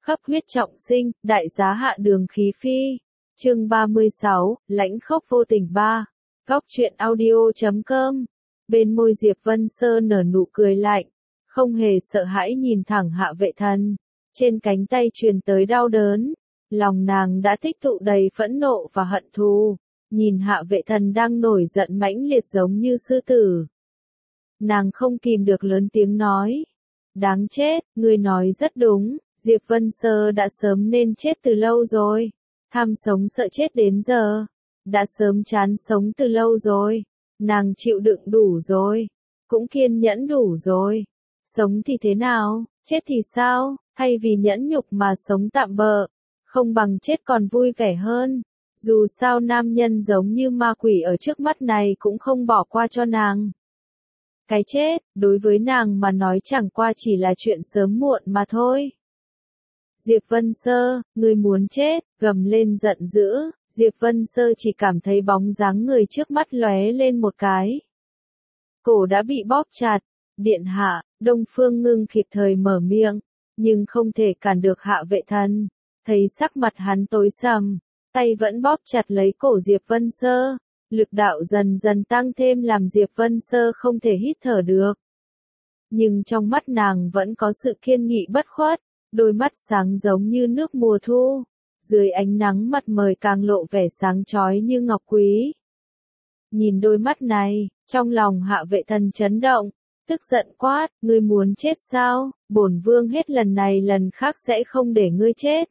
Khắp huyết trọng sinh, đại giá hạ đường khí phi. Chương 36, lãnh khốc vô tình 3. Góc truyện audio.com. Bên môi Diệp Vân Sơ nở nụ cười lạnh, không hề sợ hãi nhìn thẳng Hạ Vệ Thần. Trên cánh tay truyền tới đau đớn, lòng nàng đã tích tụ đầy phẫn nộ và hận thù. Nhìn Hạ Vệ Thần đang nổi giận mãnh liệt giống như sư tử, nàng không kìm được lớn tiếng nói: đáng chết, ngươi nói rất đúng, Diệp Vân Sơ đã sớm nên chết từ lâu rồi. Tham sống sợ chết đến giờ, đã sớm chán sống từ lâu rồi. Nàng chịu đựng đủ rồi, cũng kiên nhẫn đủ rồi. Sống thì thế nào, chết thì sao, thay vì nhẫn nhục mà sống tạm bợ, không bằng chết còn vui vẻ hơn. Dù sao nam nhân giống như ma quỷ ở trước mắt này cũng không bỏ qua cho nàng. Cái chết, đối với nàng mà nói chẳng qua chỉ là chuyện sớm muộn mà thôi. Diệp Vân Sơ, ngươi muốn chết, gầm lên giận dữ. Diệp Vân Sơ chỉ cảm thấy bóng dáng người trước mắt lóe lên một cái. Cổ đã bị bóp chặt. Điện hạ, Đông Phương Ngưng kịp thời mở miệng, nhưng không thể cản được Hạ Vệ Thần. Thấy sắc mặt hắn tối sầm, tay vẫn bóp chặt lấy cổ Diệp Vân Sơ. Lực đạo dần dần tăng thêm làm Diệp Vân Sơ không thể hít thở được. Nhưng trong mắt nàng vẫn có sự kiên nghị bất khuất, đôi mắt sáng giống như nước mùa thu. Dưới ánh nắng mặt trời càng lộ vẻ sáng chói như ngọc quý. Nhìn đôi mắt này, trong lòng Hạ Vệ Thần chấn động, tức giận quát: ngươi muốn chết sao? Bổn vương hết lần này lần khác sẽ không để ngươi chết.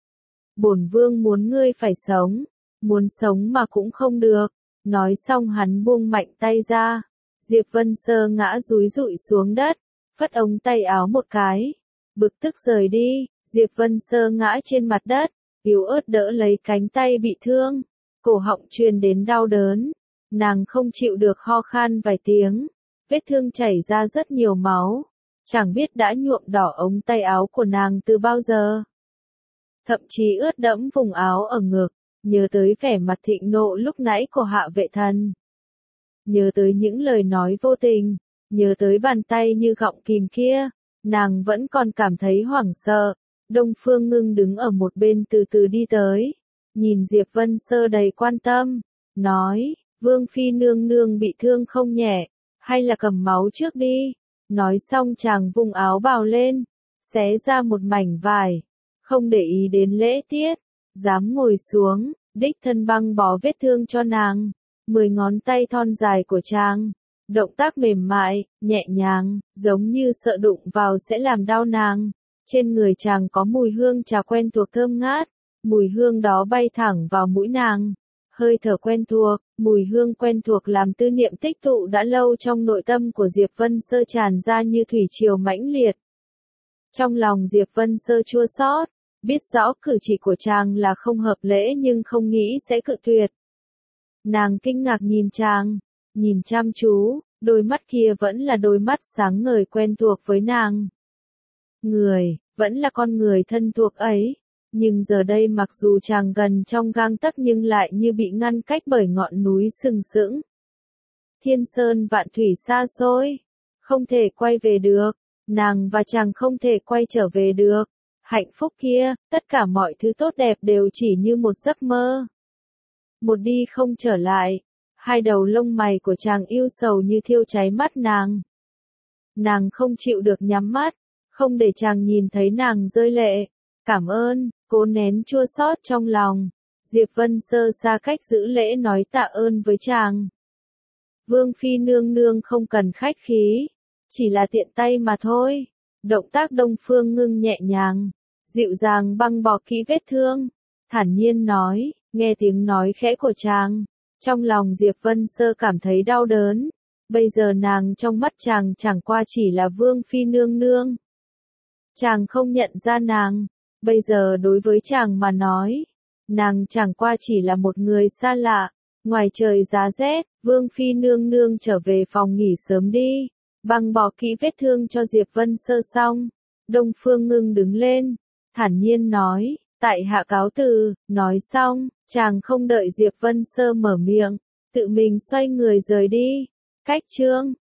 Bổn vương muốn ngươi phải sống, muốn sống mà cũng không được. Nói xong hắn buông mạnh tay ra. Diệp Vân Sơ ngã dúi dụi xuống đất, phất ống tay áo một cái, bực tức rời đi. Diệp Vân Sơ ngã trên mặt đất, yếu ớt đỡ lấy cánh tay bị thương, cổ họng truyền đến đau đớn, nàng không chịu được ho khan vài tiếng, vết thương chảy ra rất nhiều máu, chẳng biết đã nhuộm đỏ ống tay áo của nàng từ bao giờ. Thậm chí ướt đẫm vùng áo ở ngực, nhớ tới vẻ mặt thịnh nộ lúc nãy của Hạ Vệ Thần. Nhớ tới những lời nói vô tình, nhớ tới bàn tay như gọng kìm kia, nàng vẫn còn cảm thấy hoảng sợ. Đông Phương Ngưng đứng ở một bên từ từ đi tới, nhìn Diệp Vân Sơ đầy quan tâm, nói: Vương phi nương nương bị thương không nhẹ, hay là cầm máu trước đi. Nói xong chàng vung áo bào lên, xé ra một mảnh vải, không để ý đến lễ tiết, dám ngồi xuống, đích thân băng bó vết thương cho nàng. 10 ngón tay thon dài của chàng, động tác mềm mại, nhẹ nhàng, giống như sợ đụng vào sẽ làm đau nàng. Trên người chàng có mùi hương trà quen thuộc thơm ngát, mùi hương đó bay thẳng vào mũi nàng. Hơi thở quen thuộc, mùi hương quen thuộc làm tư niệm tích tụ đã lâu trong nội tâm của Diệp Vân Sơ tràn ra như thủy triều mãnh liệt. Trong lòng Diệp Vân Sơ chua xót, biết rõ cử chỉ của chàng là không hợp lễ nhưng không nghĩ sẽ cự tuyệt. Nàng kinh ngạc nhìn chàng, nhìn chăm chú, đôi mắt kia vẫn là đôi mắt sáng ngời quen thuộc với nàng. Người, vẫn là con người thân thuộc ấy, nhưng giờ đây mặc dù chàng gần trong gang tấc nhưng lại như bị ngăn cách bởi ngọn núi sừng sững. Thiên sơn vạn thủy xa xôi, không thể quay về được, nàng và chàng không thể quay trở về được. Hạnh phúc kia, tất cả mọi thứ tốt đẹp đều chỉ như một giấc mơ. Một đi không trở lại, hai đầu lông mày của chàng yêu sầu như thiêu cháy mắt nàng. Nàng không chịu được nhắm mắt, không để chàng nhìn thấy nàng rơi lệ. Cảm ơn, cố nén chua xót trong lòng. Diệp Vân Sơ xa cách giữ lễ nói tạ ơn với chàng. Vương phi nương nương không cần khách khí, chỉ là tiện tay mà thôi. Động tác Đông Phương Ngưng nhẹ nhàng, dịu dàng băng bó kỹ vết thương, thản nhiên nói. Nghe tiếng nói khẽ của chàng, trong lòng Diệp Vân Sơ cảm thấy đau đớn. Bây giờ nàng trong mắt chàng chẳng qua chỉ là vương phi nương nương. Chàng không nhận ra nàng, bây giờ đối với chàng mà nói, nàng chẳng qua chỉ là một người xa lạ. Ngoài trời giá rét, vương phi nương nương trở về phòng nghỉ sớm đi. Băng bó kỹ vết thương cho Diệp Vân Sơ xong, Đông Phương Ngưng đứng lên, thản nhiên nói: tại hạ cáo từ. Nói xong, chàng không đợi Diệp Vân Sơ mở miệng, tự mình xoay người rời đi. Cách chương